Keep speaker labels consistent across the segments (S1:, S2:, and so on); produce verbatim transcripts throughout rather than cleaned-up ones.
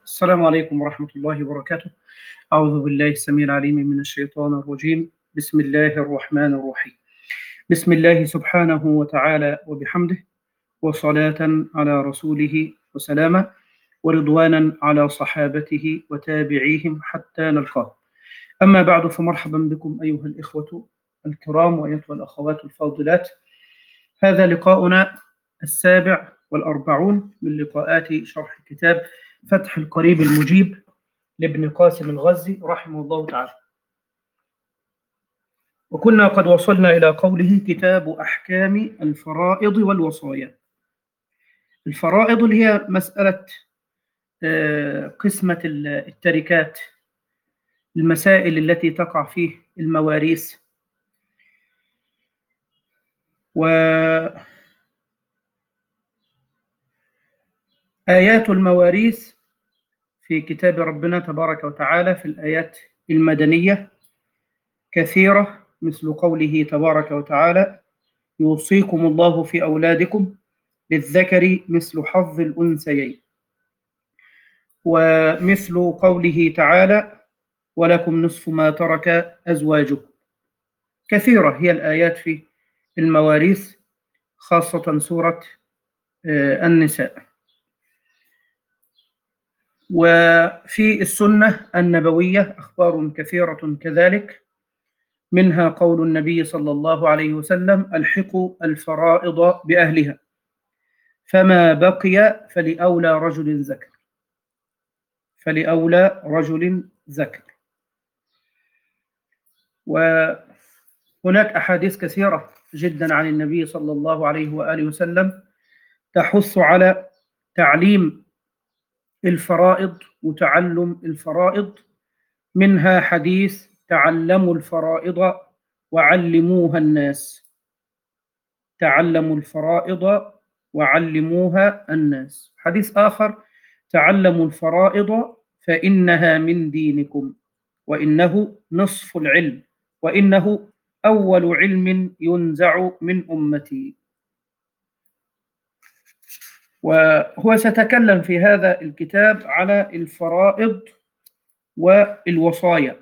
S1: السلام عليكم ورحمة الله وبركاته. أعوذ بالله السميع العليم من الشيطان الرجيم. بسم الله الرحمن الرحيم. بسم الله سبحانه وتعالى وبحمده، وصلاة على رسوله وسلاما، ورضوانا على صحابته وتابعيهم حتى نلقاه. أما بعد، فمرحبا بكم أيها الإخوة الكرام وأيتها الأخوات الفاضلات. هذا لقاؤنا السابع والأربعون من لقاءات شرح كتاب فتح القريب المجيب لابن قاسم الغزي رحمه الله تعالى. وكنا قد وصلنا إلى قوله: كتاب أحكام الفرائض والوصايا. الفرائض اللي هي مسألة قسمة التركات، المسائل التي تقع فيه المواريث. وآيات المواريث في كتاب ربنا تبارك وتعالى في الآيات المدنية كثيرة، مثل قوله تبارك وتعالى: يوصيكم الله في أولادكم للذكر مثل حظ الأنثيين. ومثل قوله تعالى: ولكم نصف ما ترك أزواجكم. كثيرة هي الآيات في المواريث، خاصة سورة النساء. وفي السنة النبوية أخبار كثيرة كذلك، منها قول النبي صلى الله عليه وسلم: ألحقوا الفرائض بأهلها، فما بقي فلأولى رجل ذكر فلأولى رجل ذكر. وهناك أحاديث كثيرة جدا عن النبي صلى الله عليه وآله وسلم تحث على تعليم الفرائض وتعلم الفرائض. منها حديث: تعلموا الفرائض وعلموها الناس. تعلموا الفرائض وعلموها الناس. حديث آخر: تعلموا الفرائض فإنها من دينكم، وإنه نصف العلم، وإنه أول علم ينزع من أمتي. وهو سيتكلم في هذا الكتاب على الفرائض والوصايا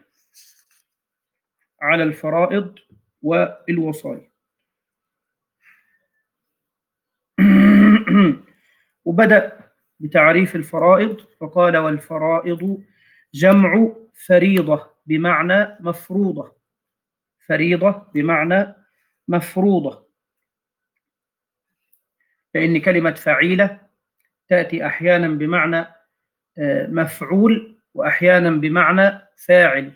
S1: على الفرائض والوصايا. وبدأ بتعريف الفرائض فقال: والفرائض جمع فريضة بمعنى مفروضة. فريضة بمعنى مفروضة، لأن كلمة فعيلة تأتي أحيانا بمعنى مفعول وأحيانا بمعنى فاعل،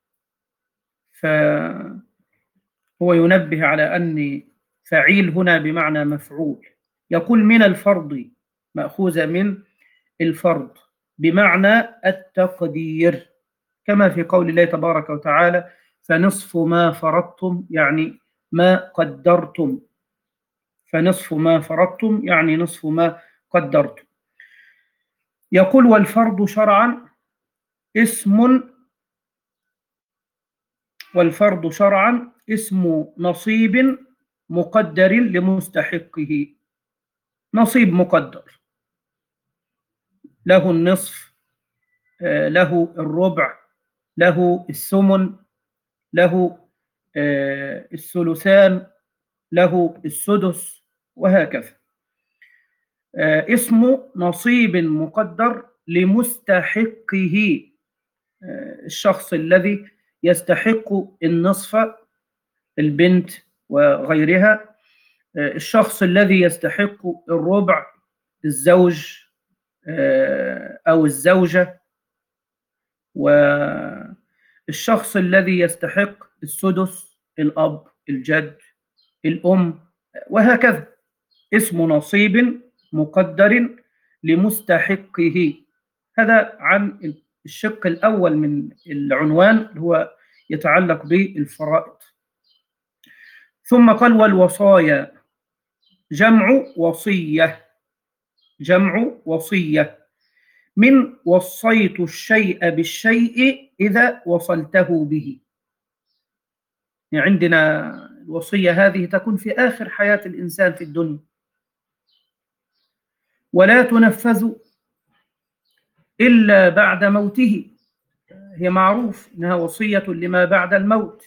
S1: فهو ينبه على أن فعيل هنا بمعنى مفعول. يقول: من الفرض، مأخوذة من الفرض بمعنى التقدير، كما في قول الله تبارك وتعالى: فنصف ما فرضتم، يعني ما قدرتم. فنصف ما فرضتم يعني نصف ما قدرتم. يقول: والفرض شرعا اسم والفرض شرعا اسم نصيب مقدر لمستحقه. نصيب مقدر، له النصف، له الربع، له الثمن، له الثلثان، له السدس، وهكذا. اسم نصيب مقدر لمستحقه، الشخص الذي يستحق النصف، البنت وغيرها. الشخص الذي يستحق الربع، الزوج أو الزوجة. والشخص الذي يستحق السدس، الأب، الجد، الأم، وهكذا. اسم نصيب مقدر لمستحقه. هذا عن الشق الأول من العنوان، اللي هو يتعلق بالفرائض. ثم قال: والوصايا جمع وصية. جمع وصية من وصيت الشيء بالشيء إذا وصلته به. يعني عندنا الوصية هذه تكون في آخر حياة الإنسان في الدنيا، ولا تنفذ إلا بعد موته، هي معروف إنها وصية لما بعد الموت،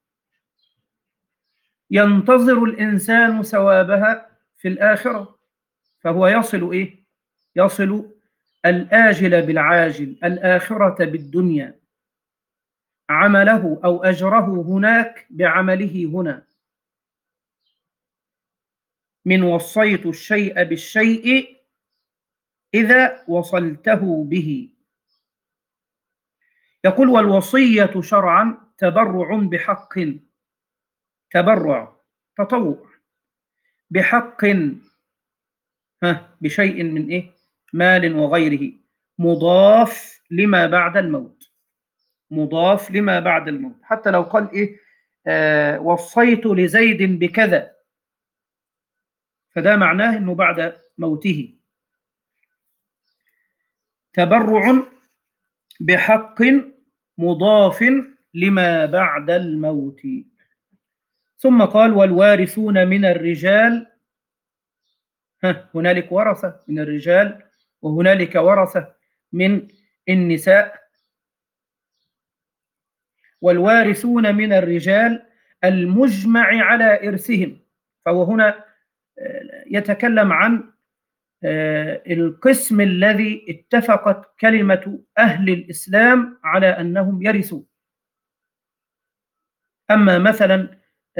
S1: ينتظر الإنسان ثوابها في الآخرة، فهو يصل إيه؟ يصل الآجل بالعاجل، الآخرة بالدنيا، عمله أو أجره هناك بعمله هنا. من وصيت الشيء بالشيء إذا وصلته به. يقول والوصية شرعا تبرع بحق، تبرع تطوع بحق، ها بشيء من إيه؟ مال وغيره، مضاف لما بعد الموت، مضاف لما بعد الموت. حتى لو قال إيه آه وصيت لزيد بكذا، فده معناه أنه بعد موته. تبرع بحق مضاف لما بعد الموت. ثم قال والوارثون من الرجال، ها هنالك ورثة من الرجال وهنالك ورثة من النساء. والوارثون من الرجال المجمع على إرثهم، فهو هنا يتكلم عن القسم الذي اتفقت كلمة أهل الإسلام على أنهم يرثوا. أما مثلا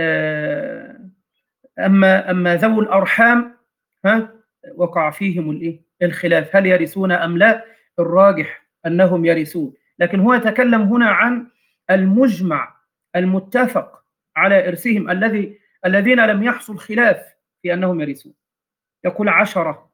S1: أما أما ذوو الأرحام ها وقع فيهم الإيه؟ الخلاف، هل يرثون أم لا؟ الراجح أنهم يرثون، لكن هو يتكلم هنا عن المجمع المتفق على إرثهم، الذي الذين لم يحصل خلاف في أنهم يرثون. يقول عشرة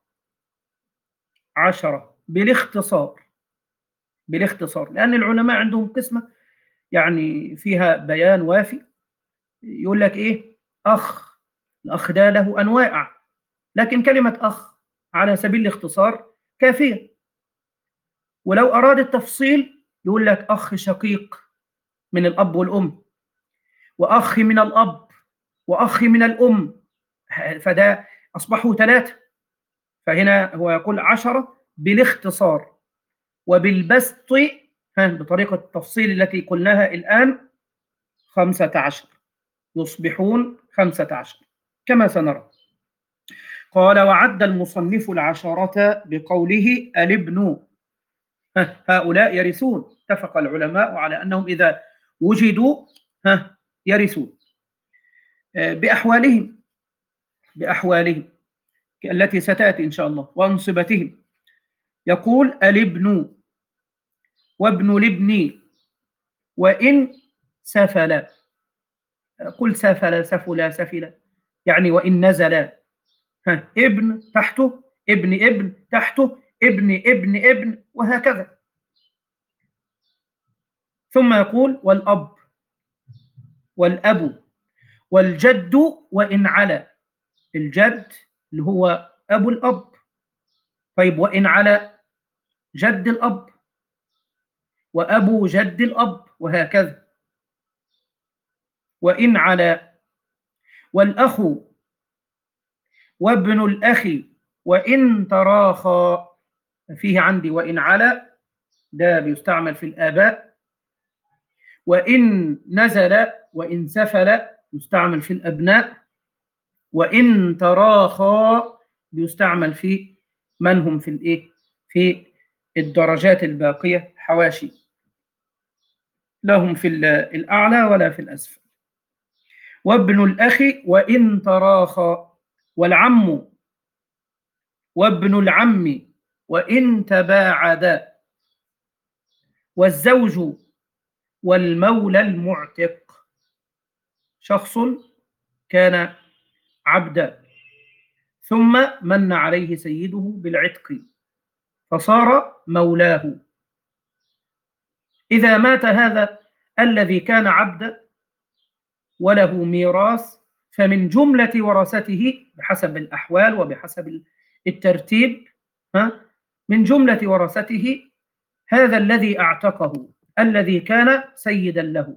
S1: عشرة بالاختصار، بالاختصار، لأن العلماء عندهم قسمة يعني فيها بيان وافي. يقول لك إيه؟ أخ، الأخ ده له أنواع، لكن كلمة أخ على سبيل الاختصار كافية. ولو أراد التفصيل يقول لك أخ شقيق من الأب والأم، وأخ من الأب، وأخ من الأم، فده أصبحوا ثلاثة. فهنا هو يقول عشرة بالاختصار، وبالبسط بطريقة التفصيل التي قلناها الآن خمسة عشر، يصبحون خمسة عشر كما سنرى. قال وعد المصنف العشرة بقوله الابن، هؤلاء يرثون، اتفق العلماء على أنهم إذا وجدوا يرثون بأحوالهم بأحوالهم التي ستأتي إن شاء الله وأنصبتهم. يقول الابن وابن الابن وإن سفل، قل سفل سفل سفل يعني وإن نزل، ها ابن تحته، ابن ابن تحته، ابن ابن ابن، وهكذا. ثم يقول والأب والأب والجد وإن علا، الجد اللي هو أبو الأب، طيب وإن علا جد الأب وأبو جد الأب، وهكذا. وإن علا والأخ وابن الأخ وإن تراخى، فيه عندي وإن علا ده بيستعمل في الآباء، وإن نزل وإن سفل يستعمل في الأبناء، وإن تراخى بيستعمل في من هم في الإيه؟ في الدرجات الباقية حواشي، لهم في الأعلى ولا في الأسفل. وابن الأخ وإن تراخى، والعم وابن العم وإن تباعدا، والزوج والمولى المعتق، شخص كان عبدا ثم من عليه سيده بالعتق فصار مولاه، إذا مات هذا الذي كان عبدا وله ميراث فمن جملة ورثته بحسب الأحوال وبحسب الترتيب، ها من جملة ورثته هذا الذي أعتقه الذي كان سيدا له.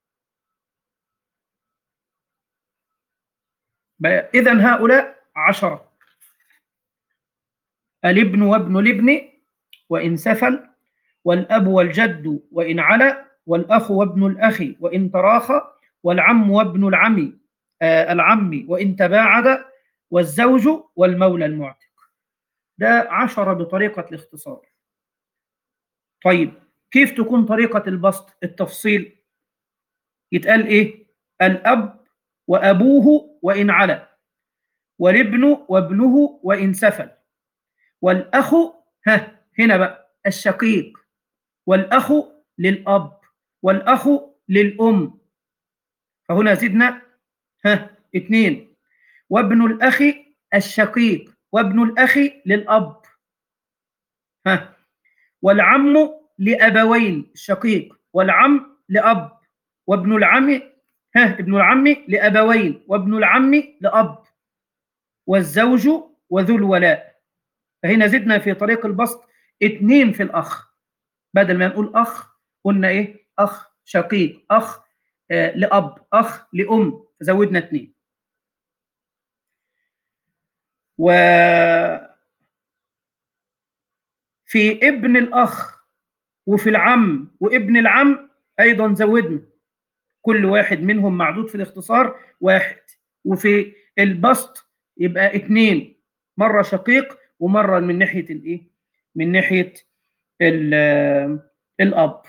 S1: إذن هؤلاء عشرة: الابن وابن الابن وإن سفل والأب والجد وإن علا، والأخ وابن الأخ وإن تراخى، والعم وابن العم آه العم وإن تباعد، والزوج والمولى المعتق. ده عشرة بطريقة الاختصار. طيب كيف تكون طريقة البسط التفصيل؟ يتقال إيه؟ الأب وأبوه وإن علا، والابن وابنه وإن سفل، والأخ ها هنا بقى الشقيق، والأخ للأب، والأخ للأم، فهنا زدنا ها اثنين، وابن الأخ الشقيق، وابن الأخ للأب، ها والعم لأبوين الشقيق، والعم لأب، وابن العم ها ابن العم لأبوين، وابن العم لأب، والزوج وذو الولاء. فهنا زدنا في طريق البسط اثنين في الأخ، بدل ما نقول أخ قلنا إيه؟ أخ شقيق، أخ آه لأب، أخ لأم، فزودنا اثنين. وفي ابن الأخ وفي العم وابن العم أيضا زودنا، كل واحد منهم معدود في الاختصار واحد. وفي البسط يبقى اثنين، مرة شقيق ومرة من ناحية الإيه؟ من ناحية الأب.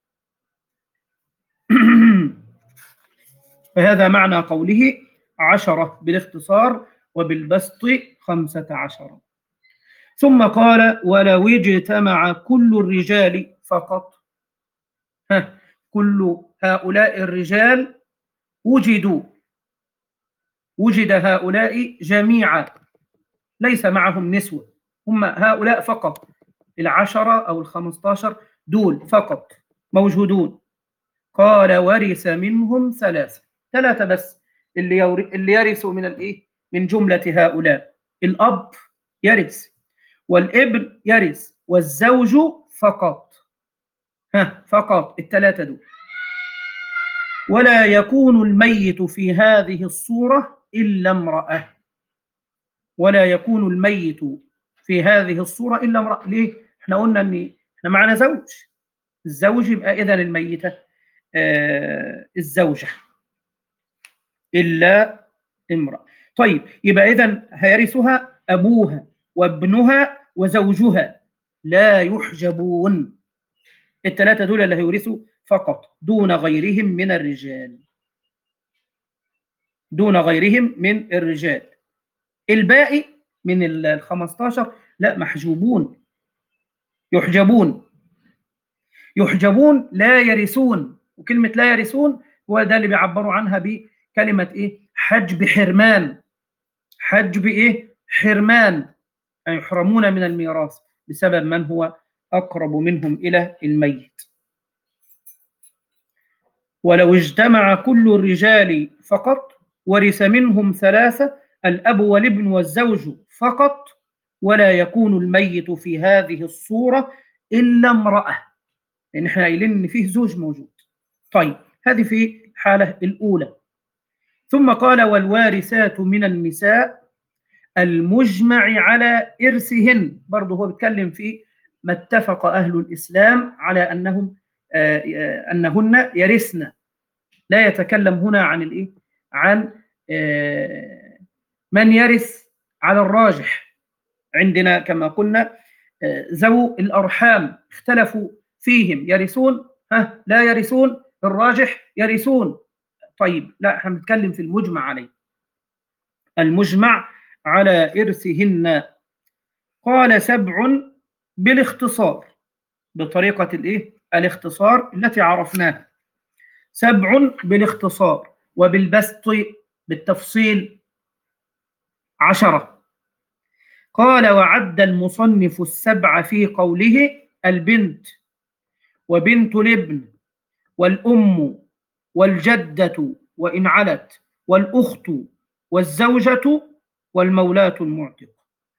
S1: فهذا معنى قوله عشرة بالاختصار وبالبسط خمسة عشر. ثم قال ولو اجتمع كل الرجال فقط، ها كل هؤلاء الرجال وجدوا، وجد هؤلاء جميعا ليس معهم نسوة، هم هؤلاء فقط، العشرة أو الخمستاشر دول فقط موجودون. قال ورث منهم ثلاثة، ثلاثة بس اللي اللي يرثوا من الايه؟ من جملة هؤلاء. الأب يرث، والابن يرث، والزوج فقط، ها فقط الثلاثة دول. ولا يكون الميت في هذه الصورة إلا امرأة، ولا يكون الميت في هذه الصورة إلا امرأة. ليه؟ احنا قلنا ان احنا معنا زوج، الزوج يبقى إذن الميتة آه الزوجة إلا امرأة. طيب يبقى إذن هيرثها أبوها وابنها وزوجها لا يحجبون، الثلاثة دول اللي هيورثوا فقط دون غيرهم من الرجال، دون غيرهم من الرجال. الباقي من ال خمستاشر لا محجوبون، يحجبون، يحجبون لا يرثون. وكلمة لا يرثون هو ده اللي بيعبروا عنها بكلمة إيه؟ حجب حرمان، حجب إيه؟ حرمان، يعني يحرمون من الميراث بسبب من هو أقرب منهم إلى الميت. ولو اجتمع كل الرجال فقط ورث منهم ثلاثة، الأب والابن والزوج فقط، ولا يكون الميت في هذه الصورة إلا امرأة، لأن احنا قايلين إن فيه زوج موجود. طيب هذه في الحالة الأولى. ثم قال والوارثات من النساء المجمع على إرثهن، برضه هو بيتكلم في ما اتفق أهل الإسلام على أنهم آه آه أنهن يرثن، لا يتكلم هنا عن الإيه؟ عن آه من يرث على الراجح. عندنا كما قلنا آه ذو الأرحام اختلفوا فيهم، يرثون ها لا يرثون، الراجح يرثون. طيب لا احنا بنتكلم في المجمع عليه، المجمع على إرثهن. قال سبع بالاختصار، بطريقة الإيه؟ الاختصار التي عرفناها، سبع بالاختصار، وبالبسط بالتفصيل عشرة. قال وعد المصنف السبع في قوله البنت وبنت الابن والأم والجدة وإن علت، والأخت والزوجة والمولاة المعتق.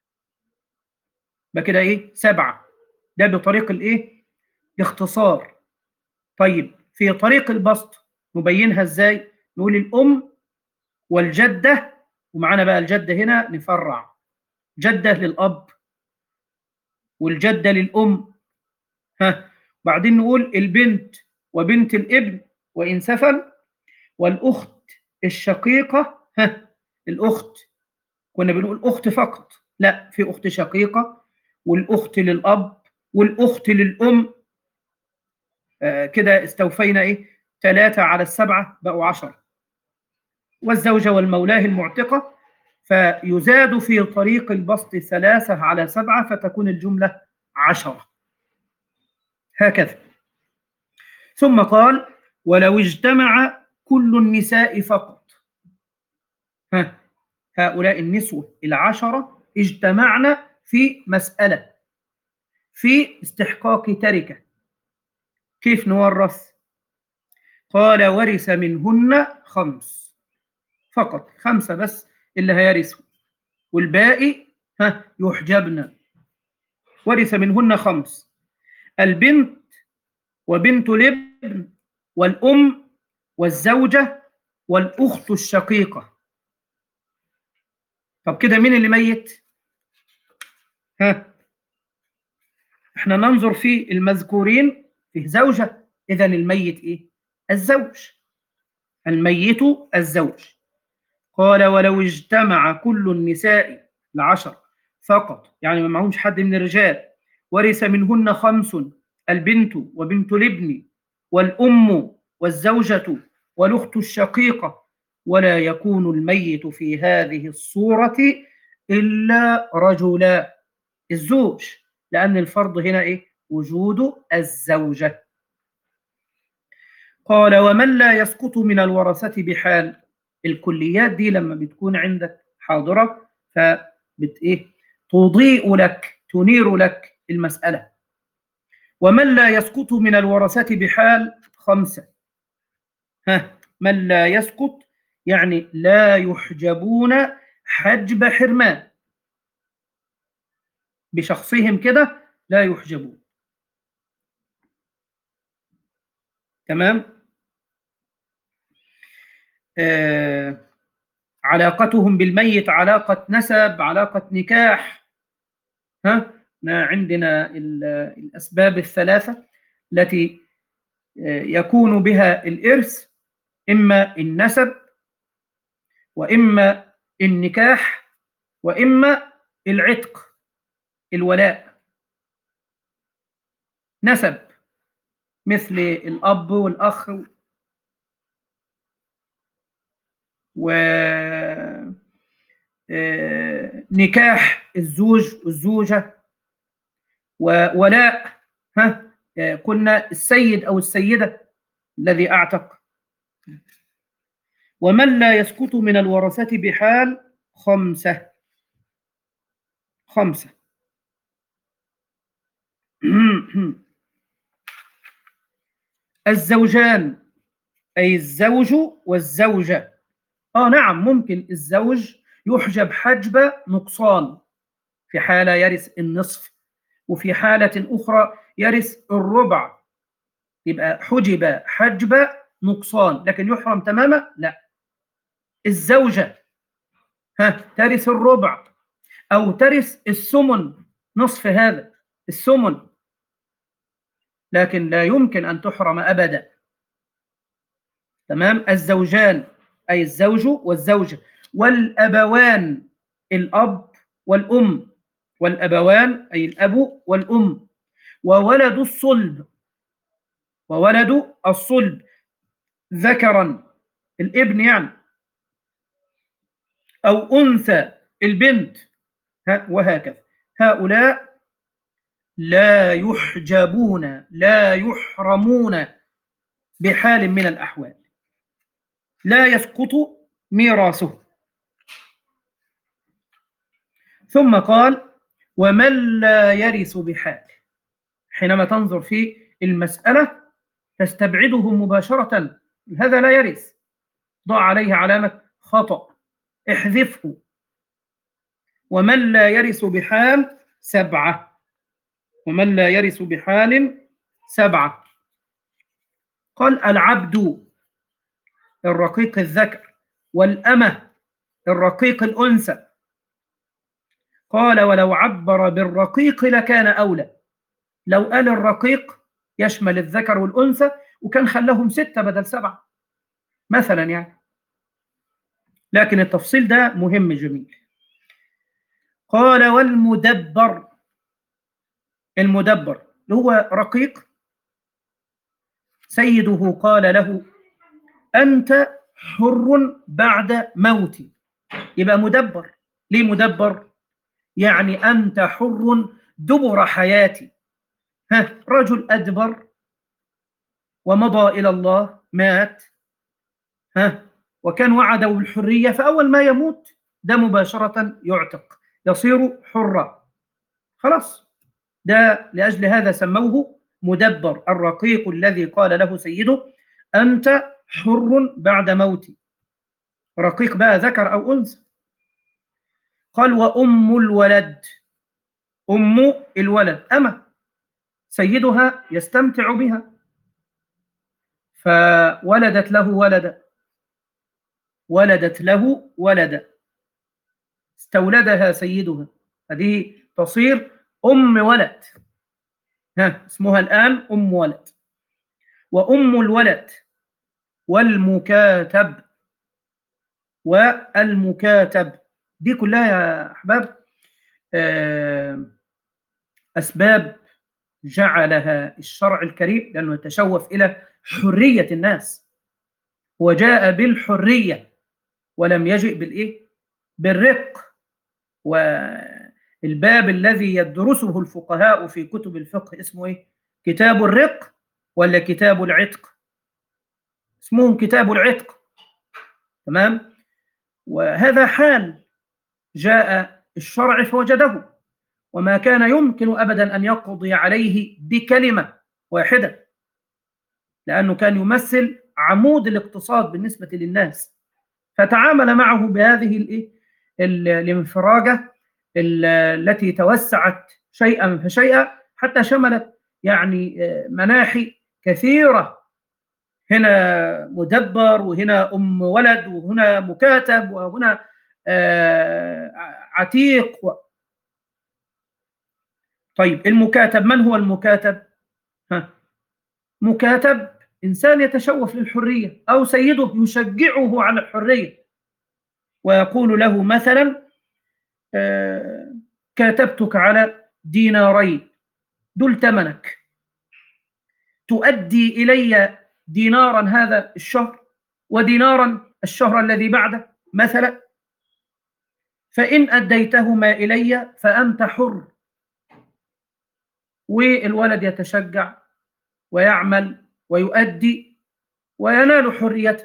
S1: بكده إيه؟ سبعة، ده بطريق الإيه؟ الاختصار. طيب في طريق البسط نبينها إزاي؟ نقول الأم والجدة، ومعانا بقى الجدة هنا نفرع، جدة للأب والجدة للأم، ها بعدين نقول البنت وبنت الابن وإن سفل، والأخت الشقيقة. ها، الأخت كنا بنقول أخت فقط، لا، في أخت شقيقة والأخت للأب والأخت للأم. آه كده استوفينا إيه؟ ثلاثة على السبعة بقوا عشرة. والزوجة والمولاه المعتقة، فيزاد في طريق البسط ثلاثة على سبعة فتكون الجملة عشرة، هكذا. ثم قال ولو اجتمع كل النساء فقط. ها، هؤلاء النسوة العشرة اجتمعنا في مسألة، في استحقاق تركة، كيف نورث؟ قال ورث منهن خمس فقط، خمسة بس اللي هيرثوا، والباقي ها يحجبن. ورث منهن خمس: البنت وبنت الابن والأم والزوجة والأخت الشقيقة. طب كده مين اللي ميت؟ ها، احنا ننظر في المذكورين فيه زوجة، إذا الميت إيه؟ الزوج، الميت الزوج. قال ولو اجتمع كل النساء العشر فقط، يعني ما معهمش حد من الرجال، ورث منهن خمس: البنت وبنت الابن والأم والزوجة والأخت الشقيقة، ولا يكون الميت في هذه الصورة إلا رجلا، الزوج، لأن الفرض هنا إيه؟ وجود الزوجة. قال ومن لا يسقط من الورثة بحال. الكليات دي لما بتكون عندك حاضرة فبت إيه؟ تضيء لك، تنير لك المسألة. ومن لا يسقط من الورثة بحال خمسة. ها، من لا يسقط يعني لا يحجبون حجب حرمان، بشخصهم كده لا يحجبون. تمام. آه علاقتهم بالميت علاقة نسب، علاقة نكاح. ها، عندنا الأسباب الثلاثة التي يكون بها الإرث: إما النسب، وإما النكاح، وإما العتق، الولاء. نسب مثل الأب والأخ، ونكاح الزوج والزوجة، وولاء ها قلنا السيد أو السيدة الذي أعتق. ومن لا يسقط من الورثة بحال خمسة، خمسة. الزوجان أي الزوج والزوجة. آه نعم، ممكن الزوج يحجب حجب نقصان، في حالة يرث النصف، وفي حالة أخرى يرث الربع، يبقى حجب حجب نقصان، لكن يحرم تماما لا. الزوجة ها ترث الربع أو ترث الثمن، نصف هذا الثمن، لكن لا يمكن أن تحرم أبدا. تمام. الزوجان أي الزوج والزوجة. والأبوان الأب والأم، والأبوان أي الأب والأم. وولد الصلب، وولد الصلب ذكرا الابن يعني، أو أنثى البنت، وهكذا. هؤلاء لا يحجبون، لا يحرمون بحال من الأحوال، لا يسقط ميراثه. ثم قال ومن لا يرث بحال. حينما تنظر في المسألة تستبعده مباشرة، هذا لا يرث، ضع عليه علامة خطأ، احذفه. ومن لا يرث بحال سبعة، ومن لا يرث بحال سبعة. قال العبد الرقيق الذكر، والأمة الرقيق الأنثى. قال ولو عبر بالرقيق لكان أولى. لو قال الرقيق يشمل الذكر والأنثى، وكان خلاهم ستة بدل سبعة مثلا يعني، لكن التفصيل ده مهم جميل. قال والمدبر، المدبر اللي هو رقيق سيده قال له أنت حر بعد موتي، يبقى مدبر. ليه مدبر؟ يعني أنت حر دبر حياتي. ها، رجل أدبر ومضى إلى الله، مات، ها، وكان وعده بالحرية، فأول ما يموت ده مباشرة يعتق، يصير حرا خلاص. ده لأجل هذا سموه مدبر، الرقيق الذي قال له سيده أنت حر بعد موتي. رقيق بقى ذكر أو أنثى. قال وأم الولد، أم الولد أما سيدها يستمتع بها فولدت له ولدا، ولدت له ولدا استولدها سيدها، هذه تصير أم ولد، ها اسمها الآن أم ولد. وأم الولد والمكاتب، والمكاتب دي كلها يا أحباب أسباب جعلها الشرع الكريم لأنه يتشوف إلى حرية الناس، وجاء بالحرية ولم يجئ بالإيه؟ بالرق. والباب الذي يدرسه الفقهاء في كتب الفقه اسمه إيه؟ كتاب الرق ولا كتاب العتق؟ اسمهم كتاب العتق، تمام؟ وهذا حال جاء الشرع فوجده، وما كان يمكن أبدا أن يقضي عليه بكلمة واحدة، لأنه كان يمثل عمود الاقتصاد بالنسبة للناس، فتعامل معه بهذه الإيه؟ الانفراجة التي توسعت شيئا فشيئا حتى شملت يعني مناحي كثيرة، هنا مدبر وهنا أم ولد وهنا مكاتب وهنا عتيق و... طيب المكاتب، من هو المكاتب؟ ها. مكاتب إنسان يتشوف للحرية أو سيده يشجعه على الحرية ويقول له مثلا آه كاتبتك على دينارين دول ثمنك، تؤدي إلي دينارا هذا الشهر ودينارا الشهر الذي بعده مثلا، فإن أديتهما إلي فأنت حر. والولد يتشجع ويعمل ويؤدي وينال حريته.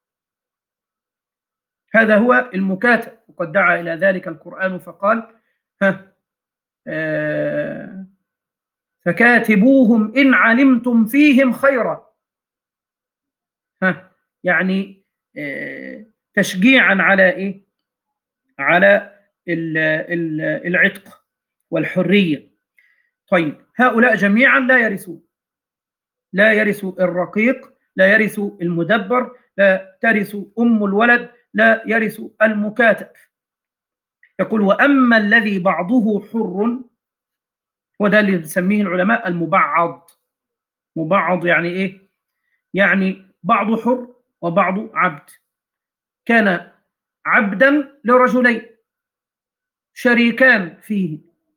S1: هذا هو المكاتب، وقد دعا إلى ذلك القرآن فقال ها آه فكاتبوهم إن علمتم فيهم خيرا، ها يعني آه تشجيعا على إيه؟ على العتق والحرية. طيب هؤلاء جميعا لا يرثون، لا يرث الرقيق، لا يرث المدبر، لا ترث أم الولد، لا يرث المكاتب. يقول وأما الذي بعضه حر، وده اللي بنسميه العلماء المبعض. مبعض يعني إيه؟ يعني بعض حر وبعض عبد. كان عبدا لرجلين شريكان فيه،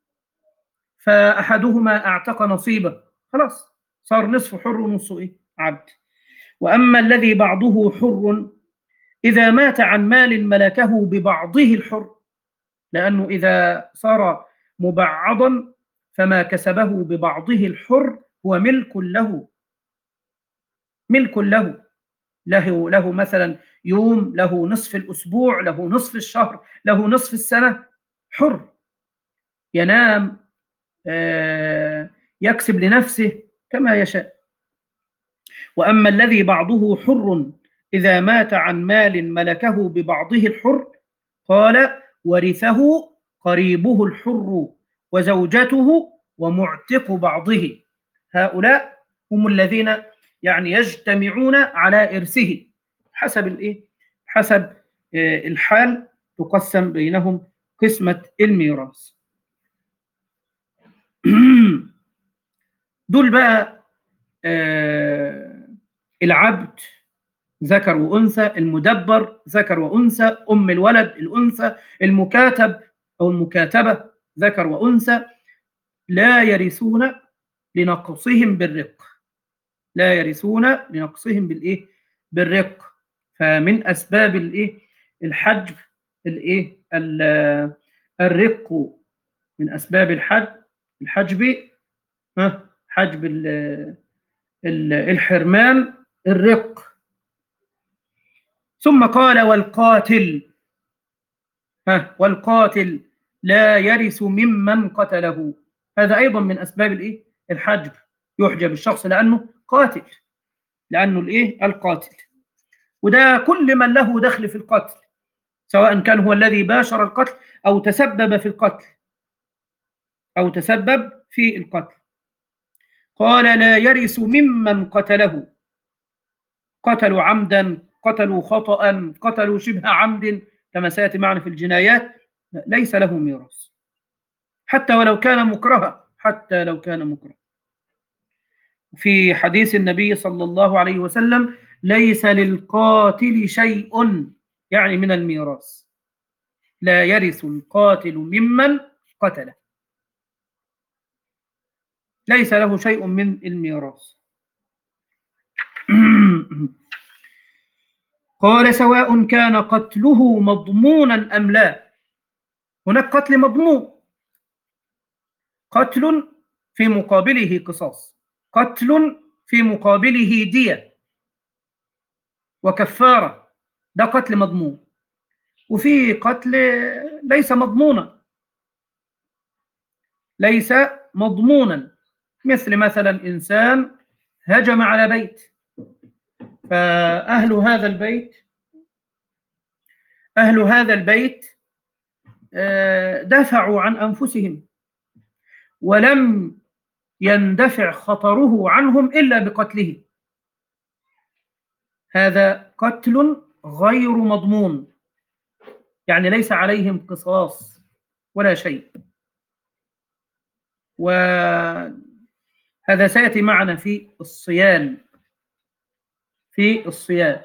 S1: فأحدهما أعتق نصيبه خلاص صار نصف حر ونصف إيه؟ عبد. وأما الذي بعضه حر إذا مات عن مال ملكه ببعضه الحر، لأنه إذا صار مبعضا فما كسبه ببعضه الحر هو ملك له، ملك له، له له مثلا يوم، له نصف الأسبوع، له نصف الشهر، له نصف السنة، حر ينام آه يكسب لنفسه كما يشاء. وأما الذي بعضه حر إذا مات عن مال ملكه ببعضه الحر قال ورثه قريبه الحر وزوجته ومعتق بعضه. هؤلاء هم الذين يعني يجتمعون على إرثه حسب الإيه؟ حسب الحال تقسم بينهم قسمة الميراث. دول بقى آه العبد ذكر وأنثى، المدبر ذكر وأنثى، أم الولد الأنثى، المكاتب أو المكاتبة ذكر وأنثى، لا يرثون لنقصهم بالرق، لا يرثون لنقصهم بالإيه؟ بالرق. فمن أسباب الإيه؟ الحجب الإيه؟ الرق، من أسباب الحجب الحجب ها حجب الحرمان الرق. ثم قال والقاتل، ها والقاتل لا يرث ممن قتله. هذا أيضا من أسباب الإيه؟ الحجب، يحجب الشخص لأنه قاتل، لأنه الإيه؟ القاتل. وده كل من له دخل في القتل، سواء كان هو الذي باشر القتل أو تسبب في القتل أو تسبب في القتل. قال لا يرث ممن قتله، قتلوا عمدا، قتلوا خطأ، قتلوا شبه عمد، كما سيأتي معنا في الجنايات، ليس له ميراث حتى ولو كان مكرها، حتى لو كان مكرها. في حديث النبي صلى الله عليه وسلم ليس للقاتل شيء، يعني من الميراث، لا يرث القاتل ممن قتله، ليس له شيء من الميراث. قال سواء كان قتله مضمونا أم لا. هناك قتل مضمون، قتل في مقابله قصاص، قتل في مقابله دية وكفارة، ده قتل مضمون. وفي قتل ليس مضمونا، ليس مضمونا، مثل مثلا إنسان هجم على بيت، فأهل هذا البيت أهل هذا البيت دافعوا عن أنفسهم، ولم يندفع خطره عنهم إلا بقتله. هذا قتل غير مضمون، يعني ليس عليهم قصاص ولا شيء. وهذا سيأتي معنا في الصيام، في الصيام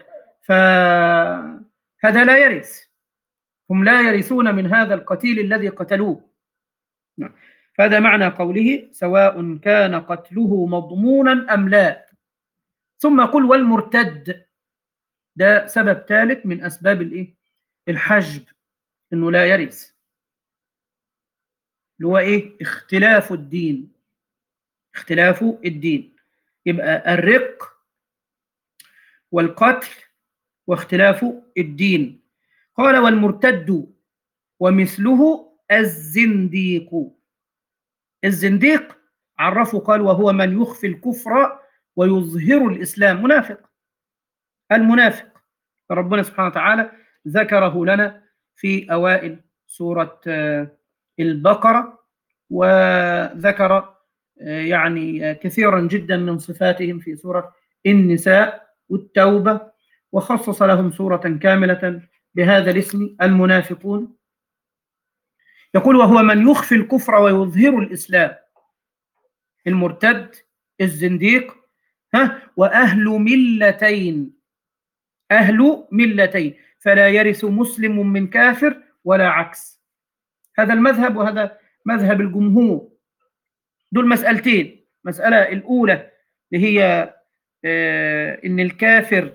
S1: فهذا لا يرث، هم لا يرثون من هذا القتيل الذي قتلوه. فهذا معنى قوله سواء كان قتله مضمونا أم لا. ثم قل والمرتد، ده سبب ثالث من أسباب الإيه؟ الحجب، إنه لا يرث، اللي هو إيه؟ اختلاف الدين، اختلاف الدين. يبقى الرق والقتل واختلاف الدين. قال والمرتد ومثله الزنديق. الزنديق عرفه قال وهو من يخفي الكفر ويظهر الإسلام، منافق، المنافق. فربنا سبحانه وتعالى ذكره لنا في أوائل سورة البقرة، وذكر يعني كثيرا جدا من صفاتهم في سورة النساء والتوبة، وخصص لهم سورة كاملة بهذا الاسم، المنافقون. يقول وهو من يخفي الكفر ويظهر الإسلام، المرتد، الزنديق، ها وأهل ملتين، أهل ملتين، فلا يرث مسلم من كافر ولا عكس. هذا المذهب وهذا مذهب الجمهور. دول مسألتين، مسألة الأولى اللي هي آه إن الكافر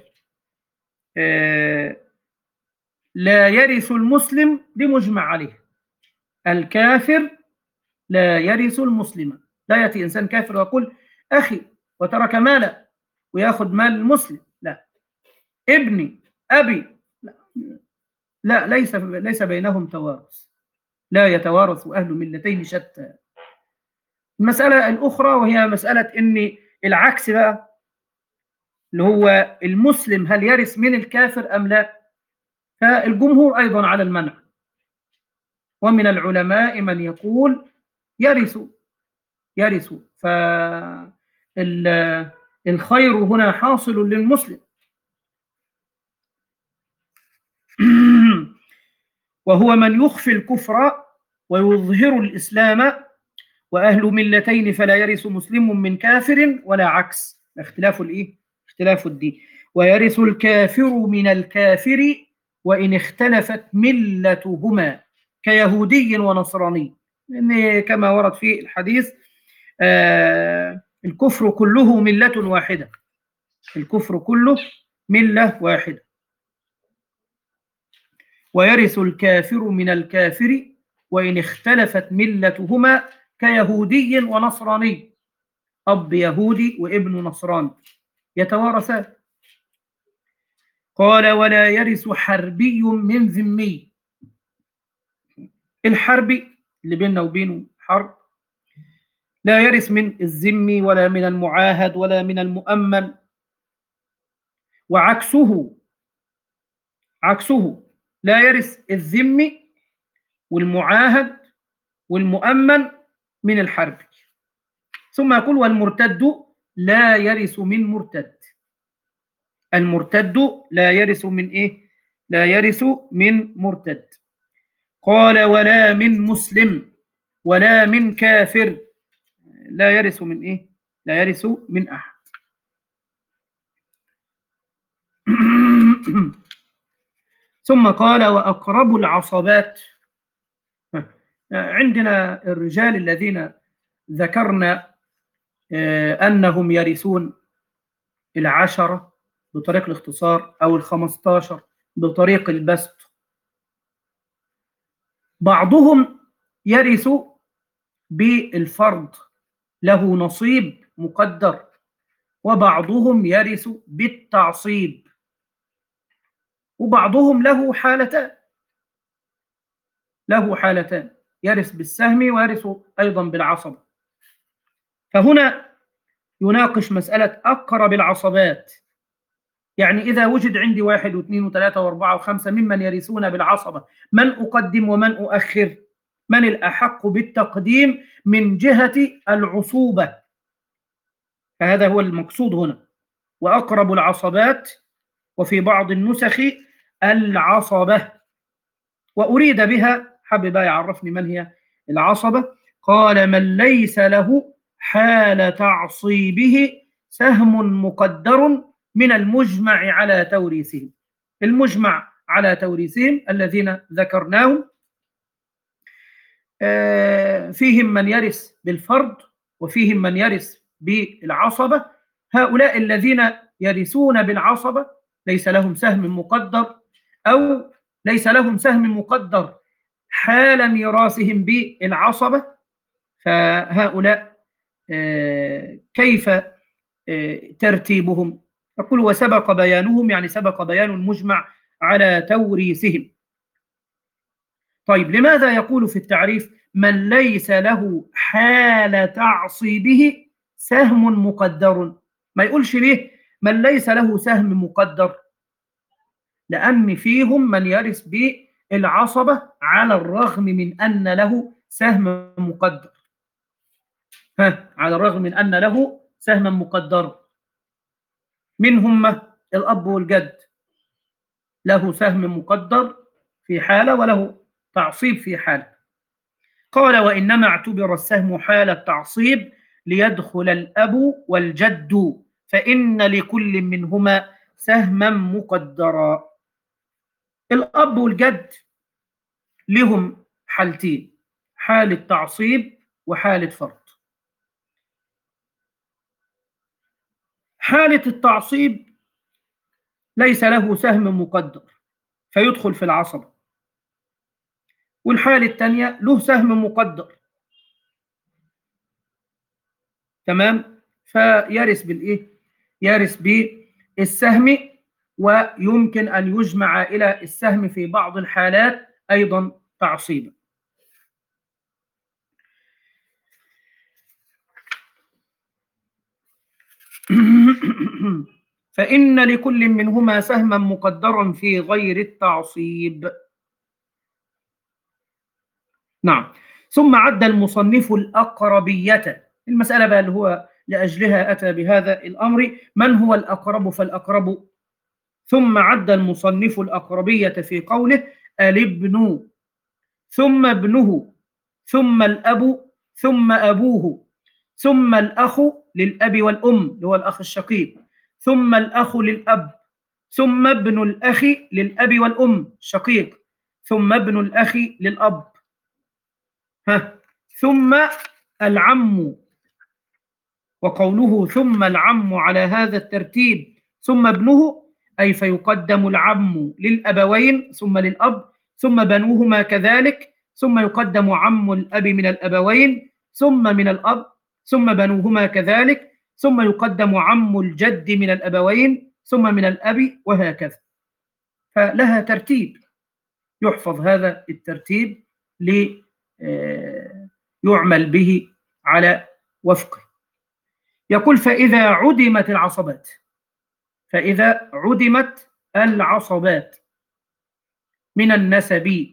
S1: آه لا يرث المسلم، دي مجمع عليه، الكافر لا يرث المسلم. لا يأتي إنسان كافر ويقول أخي وترك مالا ويأخذ مال المسلم، لا، ابني، أبي، لا, لا ليس ليس بينهم توارث، لا يتوارث أهل ملتين شتى. المسألة الأخرى وهي مسألة إن العكس بقى، اللي هو المسلم هل يرث من الكافر أم لا؟ فالجمهور أيضا على المنع، ومن العلماء من يقول يرث يرث فالخير هنا حاصل للمسلم. وهو من يخفي الكفر ويظهر الإسلام وأهل ملتين فلا يرث مسلم من كافر ولا عكس. اختلاف الإيه؟ اختلاف الدين. ويرث الكافر من الكافر وإن اختلفت ملتهما كيهودي ونصراني، لأن كما ورد في الحديث آه الكفر كله ملة واحدة، الكفر كله ملة واحدة. ويرث الكافر من الكافر وإن اختلفت ملتهما كيهودي ونصراني، أب يهودي وابن نصراني يتوارثان. قال ولا يرث حربي من ذمي. الحربي اللي بيننا وبينه حرب لا يرث من الذمي ولا من المعاهد ولا من المؤمن، وعكسه عكسه لا يرث الذمي والمعاهد والمؤمن من الحرب. ثم يقول والمرتد لا يرث من مرتد. المرتد لا يرث من ايه؟ لا يرث من مرتد. قال ولا من مسلم ولا من كافر. لا يرث من ايه؟ لا يرث من احد. ثم قال واقرب العصبات. عندنا الرجال الذين ذكرنا أنهم يرثون العشرة بطريق الاختصار أو الخمستاشر بطريق البسط. بعضهم يرث بالفرض له نصيب مقدر، وبعضهم يرث بالتعصيب، وبعضهم له حالتان له حالتان يرث بالسهم ويرث أيضا بالعصبة. فهنا يناقش مسألة أقرب العصبات، يعني إذا وجد عندي واحد واثنين وثلاثة وأربعة وخمسة ممن يرثون بالعصبة، من أقدم ومن أؤخر؟ من الأحق بالتقديم من جهة العصوبة؟ فهذا هو المقصود هنا، وأقرب العصبات، وفي بعض النسخ العصبة. وأريد بها، حبب يعرفني من هي العصبة. قال من ليس له حال تعصيبه سهم مقدر من المجمع على توريثهم. المجمع على توريثهم الذين ذكرناهم فيهم من يرث بالفرض وفيهم من يرث بالعصبة. هؤلاء الذين يرثون بالعصبة ليس لهم سهم مقدر أو ليس لهم سهم مقدر حال ميراثهم بالعصبة، فهؤلاء كيف ترتيبهم؟ يقول وسبق بيانهم، يعني سبق بيان المجمع على توريثهم. طيب لماذا يقول في التعريف من ليس له حال تعصيبه سهم مقدر؟ ما يقولش ليه من ليس له سهم مقدر؟ لأن فيهم من يرث بالعصبة على الرغم من أن له سهم مقدر. ها على الرغم من أن له سهما مقدر. منهم الأب والجد له سهم مقدر في حالة وله تعصيب في حالة. قال وإنما اعتبر السهم حال التعصيب ليدخل الأب والجد، فإن لكل منهما سهما مقدرا. الأب والجد لهم حالتين، حالة تعصيب وحالة فرض. حالة التعصيب ليس له سهم مقدر فيدخل في العصبة، والحالة الثانية له سهم مقدر، تمام، فيرث بالإيه؟ يرث بالسهم، ويمكن أن يجمع إلى السهم في بعض الحالات أيضا تعصيبا. فإن لكل منهما سهما مقدرا في غير التعصيب. نعم. ثم عد المصنف الأقربية، المسألة بقى اللي هو لأجلها أتى بهذا الأمر، من هو الأقرب فالأقرب. ثم عد المصنف الأقربية في قوله الابن ثم ابنه ثم الأب ثم أبوه ثم الأخ للأب والأم اللي هو الأخ الشقيق، ثم الأخ للأب، ثم ابن الأخ للأب والأم الشقيق، ثم ابن الأخ للأب، ها، ثم العم. وقوله ثم العم على هذا الترتيب ثم ابنه، أي فيقدم العم للأبوين ثم للأب، ثم بنوهما كذلك، ثم يقدم عم الأب من الأبوين ثم من الأب، ثم بنوهما كذلك، ثم يقدم عم الجد من الأبوين ثم من الأب، وهكذا. فلها ترتيب يحفظ هذا الترتيب ليعمل به على وفقه. يقول فإذا عدمت العصبات، فإذا عدمت العصبات من النسب،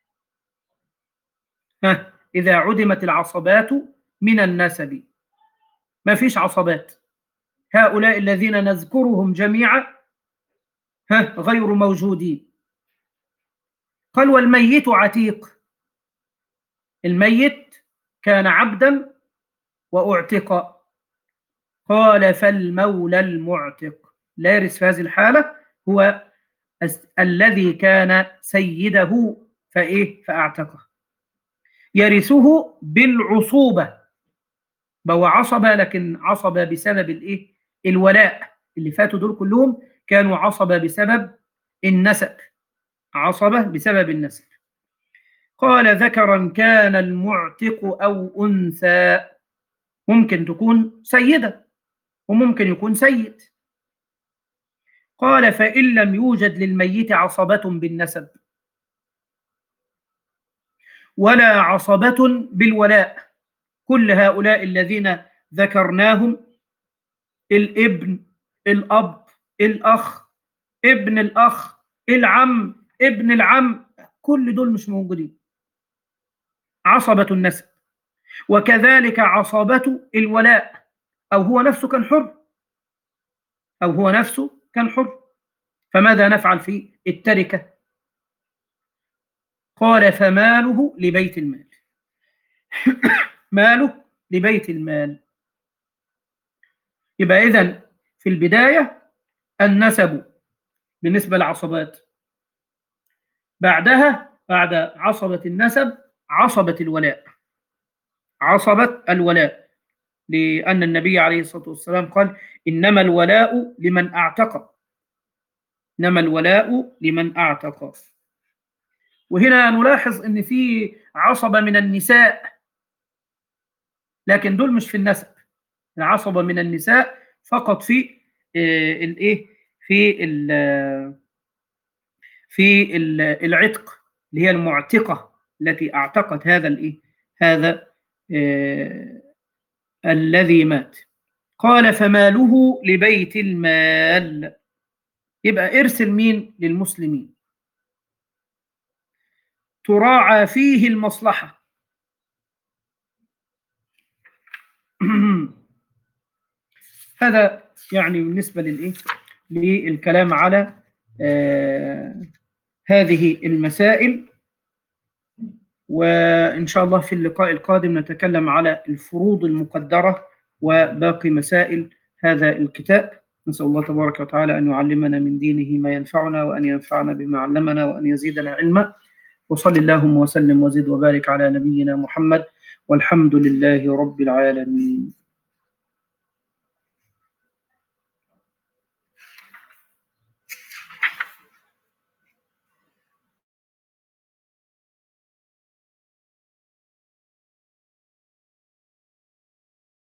S1: ها، إذا عدمت العصبات من النسب، ما فيش عصبات، هؤلاء الذين نذكرهم جميعا ها غير موجودين. قال والميت عتيق، الميت كان عبدا وأعتق. قال فالمولى المعتق لا يرث في هذه الحالة هو الذي كان سيده فإيه فأعتقه، يرثه بالعصوبة، بو عصبة لكن عصبة بسبب الإيه الولاء، اللي فاتوا دول كلهم كانوا عصبة بسبب النسب، عصبة بسبب النسب. قال ذكرا كان المعتق أو أنثى، ممكن تكون سيدة وممكن يكون سيد. قال فإن لم يوجد للميت عصبة بالنسب ولا عصبة بالولاء، كل هؤلاء الذين ذكرناهم، الابن، الأب، الأخ، ابن الأخ، العم، ابن العم، كل دول مش موجودين عصبة النسب، وكذلك عصبة الولاء، أو هو نفسه كان حر، أو هو نفسه كان حر، فماذا نفعل في التركة؟ قال فماله لبيت المال، ماله لبيت المال. يبقى إذن في البداية النسب بالنسبة للعصبات، بعدها بعد عصبة النسب عصبة الولاء، عصبة الولاء، لأن النبي عليه الصلاة والسلام قال إنما الولاء لمن أعتق، إنما الولاء لمن أعتق. وهنا نلاحظ أن في عصبة من النساء، لكن دول مش في النسب، العصبة من النساء فقط في الايه في ال في ال العتق، اللي هي المعتقة التي اعتقت هذا الايه هذا آه الذي مات. قال فماله لبيت المال، يبقى ارسل مين؟ للمسلمين، تراعى فيه المصلحة. هذا يعني بالنسبة للإيه؟ للكلام على آه هذه المسائل. وإن شاء الله في اللقاء القادم نتكلم على الفروض المقدرة وباقي مسائل هذا الكتاب. نسأل الله تبارك وتعالى أن يعلمنا من دينه ما ينفعنا، وأن ينفعنا بما علمنا، وأن يزيدنا علما. وصل اللهم وسلم وزد وبارك على نبينا محمد، والحمد لله رب العالمين.